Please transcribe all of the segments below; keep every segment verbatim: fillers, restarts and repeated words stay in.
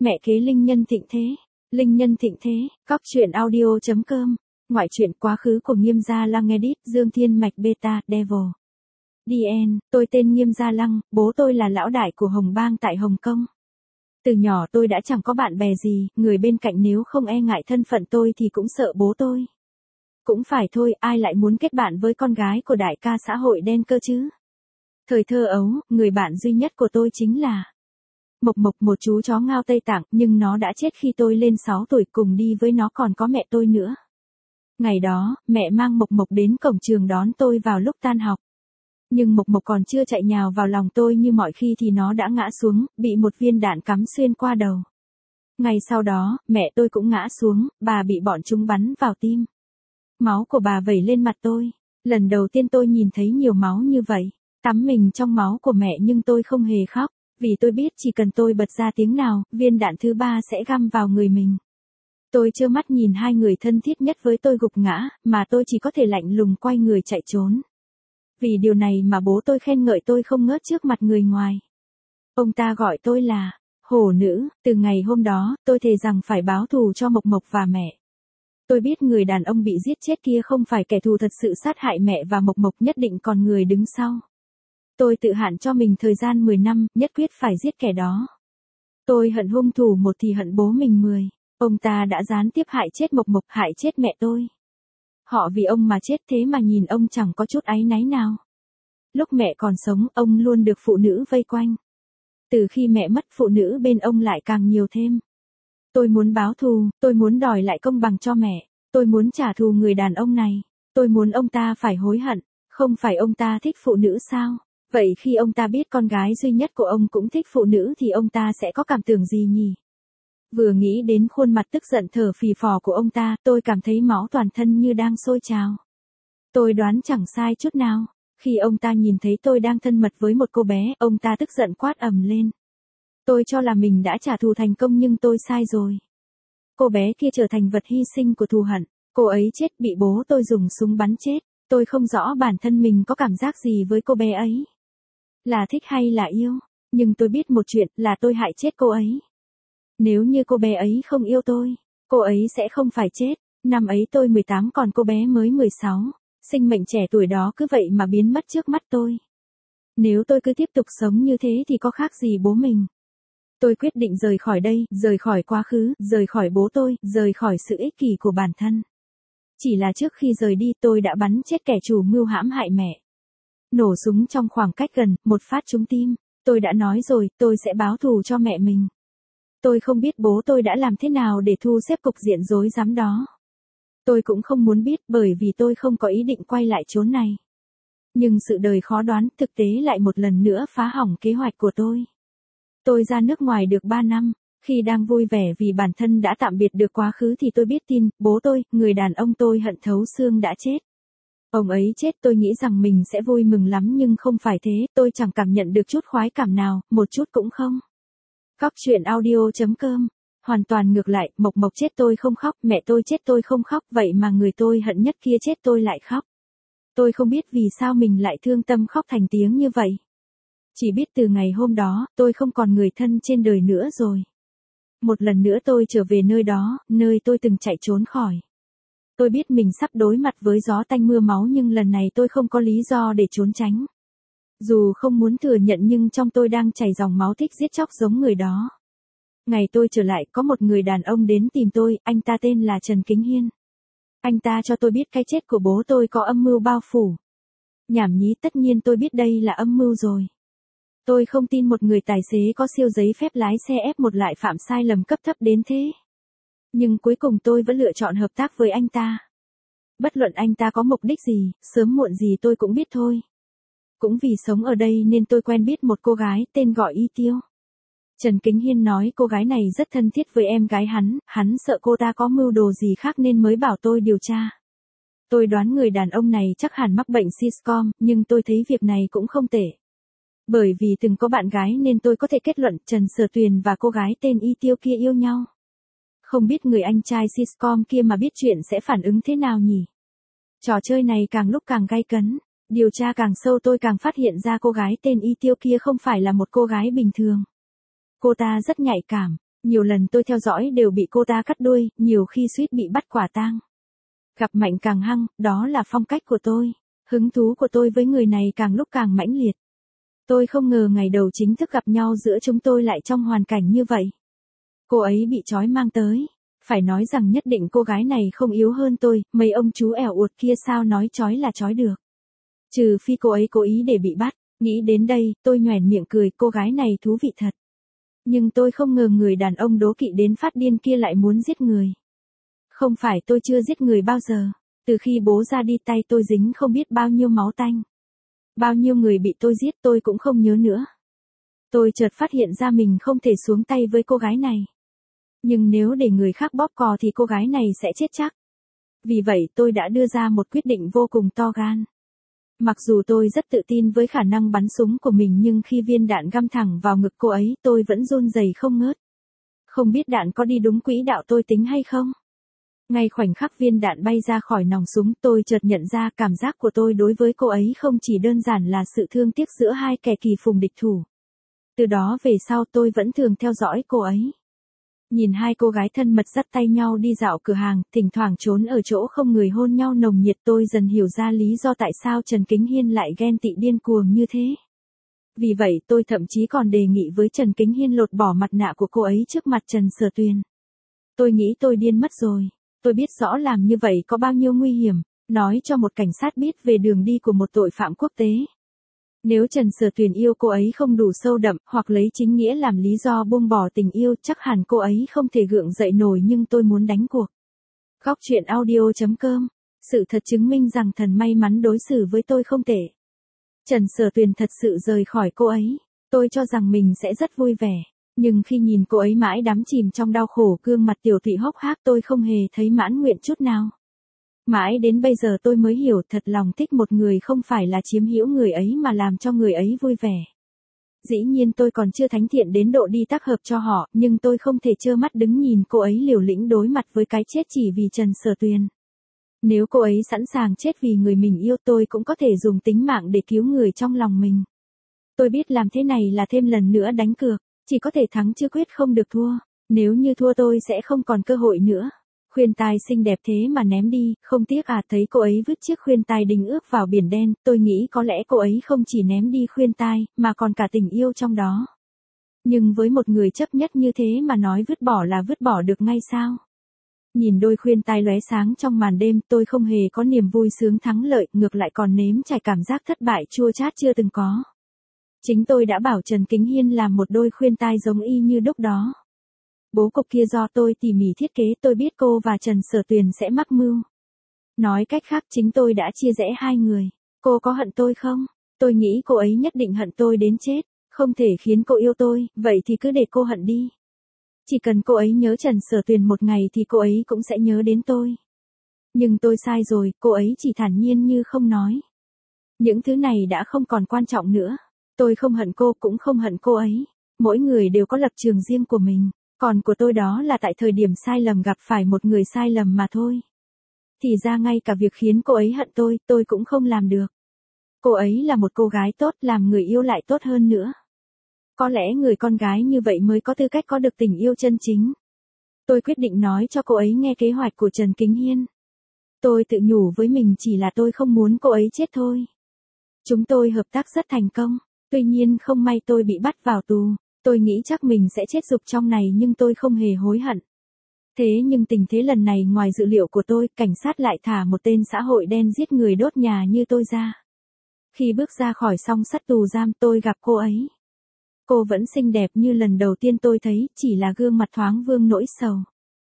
Mẹ kế Linh Nhân Thịnh Thế. Linh Nhân Thịnh Thế, cóc truyện audio chấm com. Ngoại truyện quá khứ của Nghiêm Gia Lăng edit, Dương Thiên Mạch Beta, Devil. đê en, tôi tên Nghiêm Gia Lăng, bố tôi là lão đại của Hồng Bang tại Hồng Kông. Từ nhỏ tôi đã chẳng có bạn bè gì, người bên cạnh nếu không e ngại thân phận tôi thì cũng sợ bố tôi. Cũng phải thôi, ai lại muốn kết bạn với con gái của đại ca xã hội đen cơ chứ? Thời thơ ấu, người bạn duy nhất của tôi chính là Mộc Mộc, một chú chó Ngao Tây Tạng, nhưng nó đã chết khi tôi lên sáu tuổi, cùng đi với nó còn có mẹ tôi nữa. Ngày đó, mẹ mang Mộc Mộc đến cổng trường đón tôi vào lúc tan học. Nhưng Mộc Mộc còn chưa chạy nhào vào lòng tôi như mọi khi thì nó đã ngã xuống, bị một viên đạn cắm xuyên qua đầu. Ngày sau đó, mẹ tôi cũng ngã xuống, bà bị bọn chúng bắn vào tim. Máu của bà vẩy lên mặt tôi. Lần đầu tiên tôi nhìn thấy nhiều máu như vậy. Tắm mình trong máu của mẹ nhưng tôi không hề khóc, vì tôi biết chỉ cần tôi bật ra tiếng nào, viên đạn thứ ba sẽ găm vào người mình. Tôi trơ mắt nhìn hai người thân thiết nhất với tôi gục ngã, mà tôi chỉ có thể lạnh lùng quay người chạy trốn. Vì điều này mà bố tôi khen ngợi tôi không ngớt trước mặt người ngoài. Ông ta gọi tôi là hổ nữ. Từ ngày hôm đó, tôi thề rằng phải báo thù cho Mộc Mộc và mẹ. Tôi biết người đàn ông bị giết chết kia không phải kẻ thù thật sự sát hại mẹ và Mộc Mộc, nhất định còn người đứng sau. Tôi tự hạn cho mình thời gian mười năm, nhất quyết phải giết kẻ đó. Tôi hận hung thủ một thì hận bố mình mười. Ông ta đã gián tiếp hại chết Mộc Mộc, hại chết mẹ tôi. Họ vì ông mà chết, thế mà nhìn ông chẳng có chút áy náy nào. Lúc mẹ còn sống, ông luôn được phụ nữ vây quanh. Từ khi mẹ mất, phụ nữ bên ông lại càng nhiều thêm. Tôi muốn báo thù, tôi muốn đòi lại công bằng cho mẹ. Tôi muốn trả thù người đàn ông này. Tôi muốn ông ta phải hối hận. Không phải ông ta thích phụ nữ sao? Vậy khi ông ta biết con gái duy nhất của ông cũng thích phụ nữ thì ông ta sẽ có cảm tưởng gì nhỉ? Vừa nghĩ đến khuôn mặt tức giận thở phì phò của ông ta, tôi cảm thấy máu toàn thân như đang sôi trào. Tôi đoán chẳng sai chút nào. Khi ông ta nhìn thấy tôi đang thân mật với một cô bé, ông ta tức giận quát ầm lên. Tôi cho là mình đã trả thù thành công nhưng tôi sai rồi. Cô bé kia trở thành vật hy sinh của thù hận. Cô ấy chết bị bố tôi dùng súng bắn chết. Tôi không rõ bản thân mình có cảm giác gì với cô bé ấy. Là thích hay là yêu. Nhưng tôi biết một chuyện là tôi hại chết cô ấy. Nếu như cô bé ấy không yêu tôi, cô ấy sẽ không phải chết. Năm ấy tôi mười tám còn cô bé mới mười sáu. Sinh mệnh trẻ tuổi đó cứ vậy mà biến mất trước mắt tôi. Nếu tôi cứ tiếp tục sống như thế thì có khác gì bố mình. Tôi quyết định rời khỏi đây, rời khỏi quá khứ, rời khỏi bố tôi, rời khỏi sự ích kỷ của bản thân. Chỉ là trước khi rời đi tôi đã bắn chết kẻ chủ mưu hãm hại mẹ. Nổ súng trong khoảng cách gần, một phát trúng tim. Tôi đã nói rồi, tôi sẽ báo thù cho mẹ mình. Tôi không biết bố tôi đã làm thế nào để thu xếp cục diện rối rắm đó. Tôi cũng không muốn biết bởi vì tôi không có ý định quay lại chốn này. Nhưng sự đời khó đoán, thực tế lại một lần nữa phá hỏng kế hoạch của tôi. Tôi ra nước ngoài được ba năm. Khi đang vui vẻ vì bản thân đã tạm biệt được quá khứ thì tôi biết tin, bố tôi, người đàn ông tôi hận thấu xương đã chết. Ông ấy chết tôi nghĩ rằng mình sẽ vui mừng lắm nhưng không phải thế, tôi chẳng cảm nhận được chút khoái cảm nào, một chút cũng không. Cóc truyện audio chấm com. Hoàn toàn ngược lại, Mộc Mộc chết tôi không khóc, mẹ tôi chết tôi không khóc, vậy mà người tôi hận nhất kia chết tôi lại khóc. Tôi không biết vì sao mình lại thương tâm khóc thành tiếng như vậy. Chỉ biết từ ngày hôm đó, tôi không còn người thân trên đời nữa rồi. Một lần nữa tôi trở về nơi đó, nơi tôi từng chạy trốn khỏi. Tôi biết mình sắp đối mặt với gió tanh mưa máu nhưng lần này tôi không có lý do để trốn tránh. Dù không muốn thừa nhận nhưng trong tôi đang chảy dòng máu thích giết chóc giống người đó. Ngày tôi trở lại có một người đàn ông đến tìm tôi, anh ta tên là Trần Kính Hiên. Anh ta cho tôi biết cái chết của bố tôi có âm mưu bao phủ. Nhảm nhí, tất nhiên tôi biết đây là âm mưu rồi. Tôi không tin một người tài xế có siêu giấy phép lái xe ép một lại phạm sai lầm cấp thấp đến thế. Nhưng cuối cùng tôi vẫn lựa chọn hợp tác với anh ta. Bất luận anh ta có mục đích gì, sớm muộn gì tôi cũng biết thôi. Cũng vì sống ở đây nên tôi quen biết một cô gái tên gọi Y Tiêu. Trần Kính Hiên nói cô gái này rất thân thiết với em gái hắn, hắn sợ cô ta có mưu đồ gì khác nên mới bảo tôi điều tra. Tôi đoán người đàn ông này chắc hẳn mắc bệnh sitcom, nhưng tôi thấy việc này cũng không tệ. Bởi vì từng có bạn gái nên tôi có thể kết luận Trần Sở Tuyền và cô gái tên Y Tiêu kia yêu nhau. Không biết người anh trai sitcom kia mà biết chuyện sẽ phản ứng thế nào nhỉ? Trò chơi này càng lúc càng gay cấn. Điều tra càng sâu tôi càng phát hiện ra cô gái tên Y Tiêu kia không phải là một cô gái bình thường. Cô ta rất nhạy cảm. Nhiều lần tôi theo dõi đều bị cô ta cắt đuôi, nhiều khi suýt bị bắt quả tang. Gặp mạnh càng hăng, đó là phong cách của tôi. Hứng thú của tôi với người này càng lúc càng mãnh liệt. Tôi không ngờ ngày đầu chính thức gặp nhau giữa chúng tôi lại trong hoàn cảnh như vậy. Cô ấy bị trói mang tới. Phải nói rằng nhất định cô gái này không yếu hơn tôi, mấy ông chú ẻo uột kia sao nói trói là trói được. Trừ phi cô ấy cố ý để bị bắt. Nghĩ đến đây, tôi nhoẻn miệng cười, cô gái này thú vị thật. Nhưng tôi không ngờ người đàn ông đố kỵ đến phát điên kia lại muốn giết người. Không phải tôi chưa giết người bao giờ. Từ khi bố ra đi tay tôi dính không biết bao nhiêu máu tanh. Bao nhiêu người bị tôi giết tôi cũng không nhớ nữa. Tôi chợt phát hiện ra mình không thể xuống tay với cô gái này. Nhưng nếu để người khác bóp cò thì cô gái này sẽ chết chắc. Vì vậy tôi đã đưa ra một quyết định vô cùng to gan. Mặc dù tôi rất tự tin với khả năng bắn súng của mình nhưng khi viên đạn găm thẳng vào ngực cô ấy tôi vẫn run rẩy không ngớt. Không biết đạn có đi đúng quỹ đạo tôi tính hay không? Ngay khoảnh khắc viên đạn bay ra khỏi nòng súng tôi chợt nhận ra cảm giác của tôi đối với cô ấy không chỉ đơn giản là sự thương tiếc giữa hai kẻ kỳ phùng địch thủ. Từ đó về sau tôi vẫn thường theo dõi cô ấy. Nhìn hai cô gái thân mật dắt tay nhau đi dạo cửa hàng, thỉnh thoảng trốn ở chỗ không người hôn nhau nồng nhiệt tôi dần hiểu ra lý do tại sao Trần Kính Hiên lại ghen tị điên cuồng như thế. Vì vậy tôi thậm chí còn đề nghị với Trần Kính Hiên lột bỏ mặt nạ của cô ấy trước mặt Trần Sở Tuyền. Tôi nghĩ tôi điên mất rồi. Tôi biết rõ làm như vậy có bao nhiêu nguy hiểm, nói cho một cảnh sát biết về đường đi của một tội phạm quốc tế. Nếu Trần Sở Tuyền yêu cô ấy không đủ sâu đậm hoặc lấy chính nghĩa làm lý do buông bỏ tình yêu chắc hẳn cô ấy không thể gượng dậy nổi nhưng tôi muốn đánh cuộc. Góc truyện audio chấm com. Sự thật chứng minh rằng thần may mắn đối xử với tôi không tệ. Trần Sở Tuyền thật sự rời khỏi cô ấy. Tôi cho rằng mình sẽ rất vui vẻ. Nhưng khi nhìn cô ấy mãi đắm chìm trong đau khổ gương mặt tiểu tụy hốc hác tôi không hề thấy mãn nguyện chút nào. Mãi đến bây giờ tôi mới hiểu thật lòng thích một người không phải là chiếm hữu người ấy mà làm cho người ấy vui vẻ. Dĩ nhiên tôi còn chưa thánh thiện đến độ đi tác hợp cho họ, nhưng tôi không thể trơ mắt đứng nhìn cô ấy liều lĩnh đối mặt với cái chết chỉ vì Trần Sở Tuyền. Nếu cô ấy sẵn sàng chết vì người mình yêu tôi cũng có thể dùng tính mạng để cứu người trong lòng mình. Tôi biết làm thế này là thêm lần nữa đánh cược, chỉ có thể thắng chứ quyết không được thua, nếu như thua tôi sẽ không còn cơ hội nữa. Khuyên tai xinh đẹp thế mà ném đi, không tiếc à. Thấy cô ấy vứt chiếc khuyên tai đinh ước vào biển đen, tôi nghĩ có lẽ cô ấy không chỉ ném đi khuyên tai, mà còn cả tình yêu trong đó. Nhưng với một người chấp nhất như thế mà nói vứt bỏ là vứt bỏ được ngay sao? Nhìn đôi khuyên tai lóe sáng trong màn đêm, tôi không hề có niềm vui sướng thắng lợi, ngược lại còn nếm trải cảm giác thất bại chua chát chưa từng có. Chính tôi đã bảo Trần Kính Hiên làm một đôi khuyên tai giống y như đúc đó. Bố cục kia do tôi tỉ mỉ thiết kế, tôi biết cô và Trần Sở Tuyền sẽ mắc mưu. Nói cách khác chính tôi đã chia rẽ hai người. Cô có hận tôi không? Tôi nghĩ cô ấy nhất định hận tôi đến chết. Không thể khiến cô yêu tôi, vậy thì cứ để cô hận đi. Chỉ cần cô ấy nhớ Trần Sở Tuyền một ngày thì cô ấy cũng sẽ nhớ đến tôi. Nhưng tôi sai rồi, cô ấy chỉ thản nhiên như không nói. Những thứ này đã không còn quan trọng nữa. Tôi không hận cô cũng không hận cô ấy. Mỗi người đều có lập trường riêng của mình. Còn của tôi đó là tại thời điểm sai lầm gặp phải một người sai lầm mà thôi. Thì ra ngay cả việc khiến cô ấy hận tôi, tôi cũng không làm được. Cô ấy là một cô gái tốt, làm người yêu lại tốt hơn nữa. Có lẽ người con gái như vậy mới có tư cách có được tình yêu chân chính. Tôi quyết định nói cho cô ấy nghe kế hoạch của Trần Kính Hiên. Tôi tự nhủ với mình chỉ là tôi không muốn cô ấy chết thôi. Chúng tôi hợp tác rất thành công, tuy nhiên không may tôi bị bắt vào tù. Tôi nghĩ chắc mình sẽ chết dục trong này nhưng tôi không hề hối hận. Thế nhưng tình thế lần này ngoài dự liệu của tôi, cảnh sát lại thả một tên xã hội đen giết người đốt nhà như tôi ra. Khi bước ra khỏi song sắt tù giam tôi gặp cô ấy. Cô vẫn xinh đẹp như lần đầu tiên tôi thấy, chỉ là gương mặt thoáng vương nỗi sầu.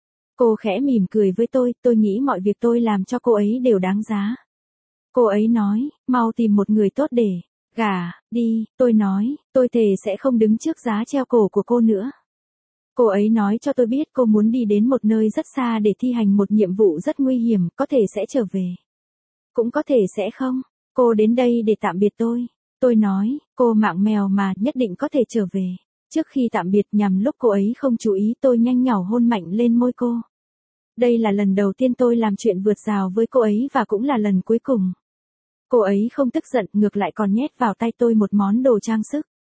Cô khẽ mỉm cười với tôi, tôi nghĩ mọi việc tôi làm cho cô ấy đều đáng giá. Cô ấy nói, mau tìm một người tốt để gả đi, tôi nói, tôi thề sẽ không đứng trước giá treo cổ của cô nữa. Cô ấy nói cho tôi biết cô muốn đi đến một nơi rất xa để thi hành một nhiệm vụ rất nguy hiểm, có thể sẽ trở về. Cũng có thể sẽ không, cô đến đây để tạm biệt tôi. Tôi nói, cô mạng mèo mà, nhất định có thể trở về. Trước khi tạm biệt nhằm lúc cô ấy không chú ý tôi nhanh nhỏ hôn mạnh lên môi cô. Đây là lần đầu tiên tôi làm chuyện vượt rào với cô ấy và cũng là lần cuối cùng. Cô ấy không tức giận, ngược lại còn nhét vào tay tôi một món đồ trang sức.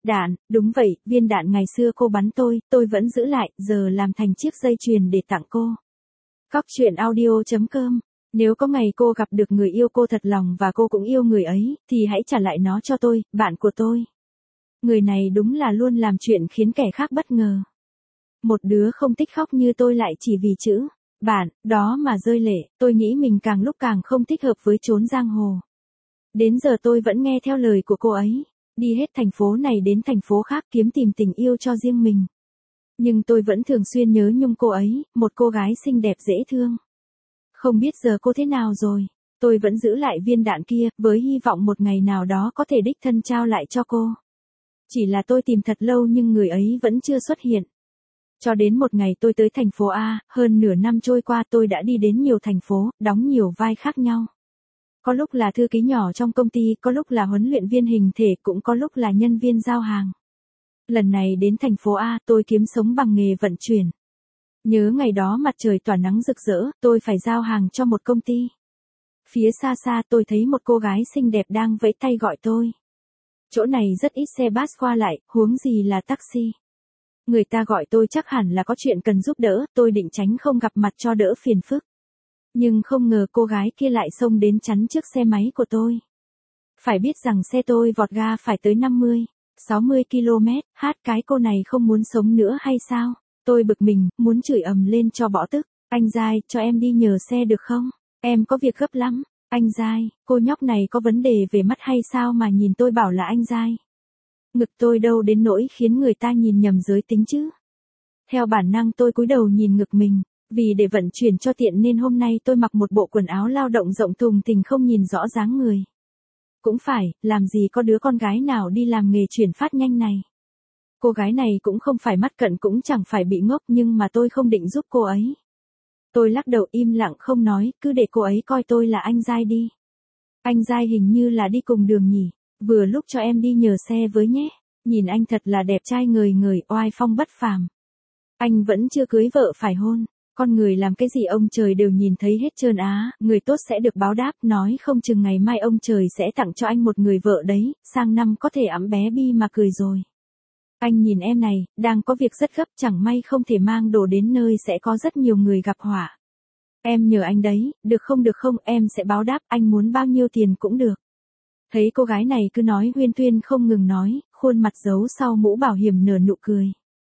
Đạn, đúng vậy, viên đạn ngày xưa cô bắn tôi, tôi vẫn giữ lại, giờ làm thành chiếc dây chuyền để tặng cô. Cóc truyện audio chấm com. Nếu có ngày cô gặp được người yêu cô thật lòng và cô cũng yêu người ấy, thì hãy trả lại nó cho tôi, bạn của tôi. Người này đúng là luôn làm chuyện khiến kẻ khác bất ngờ. Một đứa không thích khóc như tôi lại chỉ vì chữ bạn, đó mà rơi lệ, tôi nghĩ mình càng lúc càng không thích hợp với chốn giang hồ. Đến giờ tôi vẫn nghe theo lời của cô ấy, đi hết thành phố này đến thành phố khác kiếm tìm tình yêu cho riêng mình. Nhưng tôi vẫn thường xuyên nhớ nhung cô ấy, một cô gái xinh đẹp dễ thương. Không biết giờ cô thế nào rồi, tôi vẫn giữ lại viên đạn kia, với hy vọng một ngày nào đó có thể đích thân trao lại cho cô. Chỉ là tôi tìm thật lâu nhưng người ấy vẫn chưa xuất hiện. Cho đến một ngày tôi tới thành phố A, hơn nửa năm trôi qua tôi đã đi đến nhiều thành phố, đóng nhiều vai khác nhau. Có lúc là thư ký nhỏ trong công ty, có lúc là huấn luyện viên hình thể, cũng có lúc là nhân viên giao hàng. Lần này đến thành phố A, tôi kiếm sống bằng nghề vận chuyển. Nhớ ngày đó mặt trời tỏa nắng rực rỡ, tôi phải giao hàng cho một công ty. Phía xa xa tôi thấy một cô gái xinh đẹp đang vẫy tay gọi tôi. Chỗ này rất ít xe bus qua lại, huống gì là taxi. Người ta gọi tôi chắc hẳn là có chuyện cần giúp đỡ, tôi định tránh không gặp mặt cho đỡ phiền phức. Nhưng không ngờ cô gái kia lại xông đến chắn trước xe máy của tôi. Phải biết rằng xe tôi vọt ga phải tới năm mươi, sáu mươi ki lô mét, hát cái cô này không muốn sống nữa hay sao? Tôi bực mình, muốn chửi ầm lên cho bỏ tức. Anh Giai, cho em đi nhờ xe được không? Em có việc gấp lắm. Anh Giai, cô nhóc này có vấn đề về mắt hay sao mà nhìn tôi bảo là anh Giai? Ngực tôi đâu đến nỗi khiến người ta nhìn nhầm giới tính chứ. Theo bản năng tôi cúi đầu nhìn ngực mình, vì để vận chuyển cho tiện nên hôm nay tôi mặc một bộ quần áo lao động rộng thùng thình không nhìn rõ dáng người. Cũng phải, làm gì có đứa con gái nào đi làm nghề chuyển phát nhanh này. Cô gái này cũng không phải mắt cận cũng chẳng phải bị ngốc nhưng mà tôi không định giúp cô ấy. Tôi lắc đầu im lặng không nói, cứ để cô ấy coi tôi là anh Giai đi. Anh Giai hình như là đi cùng đường nhỉ, vừa lúc cho em đi nhờ xe với nhé. Nhìn anh thật là đẹp trai ngời ngời, oai phong bất phàm. Anh vẫn chưa cưới vợ phải hôn. Con người làm cái gì ông trời đều nhìn thấy hết trơn á, người tốt sẽ được báo đáp, nói không chừng ngày mai ông trời sẽ tặng cho anh một người vợ đấy, sang năm có thể ẵm bé Bi mà cười rồi. Anh nhìn em này, đang có việc rất gấp, chẳng may không thể mang đồ đến nơi sẽ có rất nhiều người gặp họa. Em nhờ anh đấy, được không được không, em sẽ báo đáp, anh muốn bao nhiêu tiền cũng được. Thấy cô gái này cứ nói huyên thuyên không ngừng nói, khuôn mặt giấu sau mũ bảo hiểm nở nụ cười.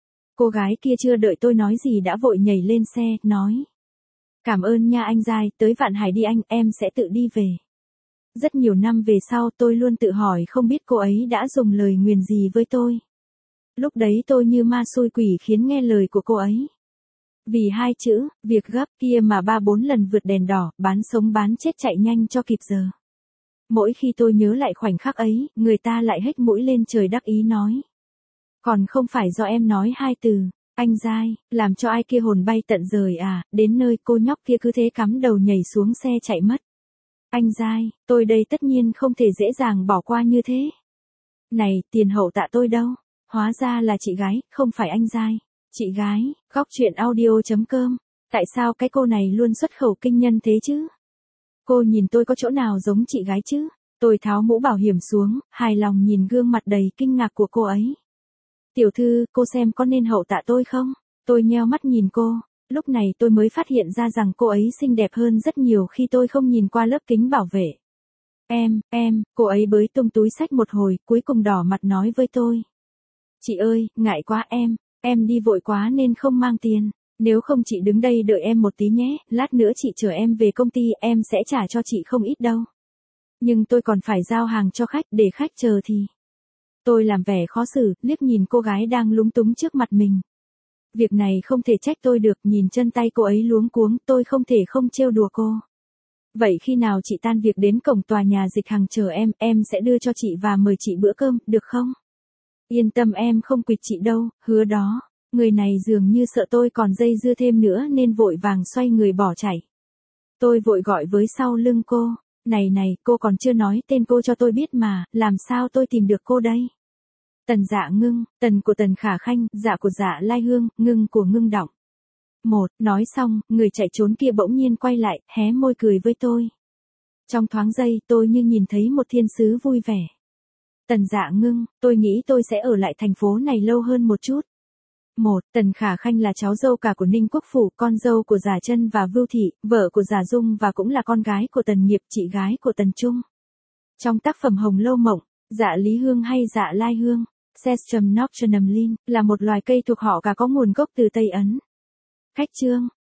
Cô gái kia chưa đợi tôi nói gì đã vội nhảy lên xe, nói. Cảm ơn nha anh Giai, tới Vạn Hải đi anh, em sẽ tự đi về. Rất nhiều năm về sau tôi luôn tự hỏi không biết cô ấy đã dùng lời nguyền gì với tôi. Lúc đấy tôi như ma xui quỷ khiến nghe lời của cô ấy. Vì hai chữ, việc gấp kia mà ba bốn lần vượt đèn đỏ, bán sống bán chết chạy nhanh cho kịp giờ. Mỗi khi tôi nhớ lại khoảnh khắc ấy, người ta lại hếch mũi lên trời đắc ý nói. Còn không phải do em nói hai từ, anh Giai, làm cho ai kia hồn bay tận rời à, đến nơi cô nhóc kia cứ thế cắm đầu nhảy xuống xe chạy mất. Anh Giai, tôi đây tất nhiên không thể dễ dàng bỏ qua như thế. Này, tiền hậu tạ tôi đâu? Hóa ra là chị gái, không phải anh Giai. Chị gái, Cóc truyện audio chấm com. Tại sao cái cô này luôn xuất khẩu kinh nhân thế chứ? Cô nhìn tôi có chỗ nào giống chị gái chứ? Tôi tháo mũ bảo hiểm xuống, hài lòng nhìn gương mặt đầy kinh ngạc của cô ấy. Tiểu thư, cô xem có nên hậu tạ tôi không? Tôi nheo mắt nhìn cô, lúc này tôi mới phát hiện ra rằng cô ấy xinh đẹp hơn rất nhiều khi tôi không nhìn qua lớp kính bảo vệ. Em, em, cô ấy bới tung túi xách một hồi, cuối cùng đỏ mặt nói với tôi. Chị ơi, ngại quá em, em đi vội quá nên không mang tiền. Nếu không chị đứng đây đợi em một tí nhé, lát nữa chị chở em về công ty, em sẽ trả cho chị không ít đâu. Nhưng tôi còn phải giao hàng cho khách, để khách chờ thì. Tôi làm vẻ khó xử, liếc nhìn cô gái đang lúng túng trước mặt mình. Việc này không thể trách tôi được, nhìn chân tay cô ấy luống cuống, tôi không thể không trêu đùa cô. Vậy khi nào chị tan việc đến cổng tòa nhà Dịch Hằng chờ em, em sẽ đưa cho chị và mời chị bữa cơm, được không? Yên tâm em không quỵt chị đâu, hứa đó. Người này dường như sợ tôi còn dây dưa thêm nữa nên vội vàng xoay người bỏ chạy. Tôi vội gọi với sau lưng cô. Này này, cô còn chưa nói tên cô cho tôi biết mà, làm sao tôi tìm được cô đây? Tần Dạ Ngưng, Tần của Tần Khả Khanh, Dạ của Dạ Lai Hương, Ngưng của Ngưng Đọng. Một, nói xong, người chạy trốn kia bỗng nhiên quay lại, hé môi cười với tôi. Trong thoáng giây tôi như nhìn thấy một thiên sứ vui vẻ. Tần Dạ Ngưng, tôi nghĩ tôi sẽ ở lại thành phố này lâu hơn một chút. một. Tần Khả Khanh là cháu dâu cả của Ninh Quốc Phủ, con dâu của Giả Chân và Vưu Thị, vợ của Giả Dung và cũng là con gái của Tần Nghiệp, chị gái của Tần Trung. Trong tác phẩm Hồng Lâu Mộng, Dạ Lý Hương hay Dạ Lai Hương, Sestum nocturnum lin, là một loài cây thuộc họ cà có nguồn gốc từ Tây Ấn. Khách chương.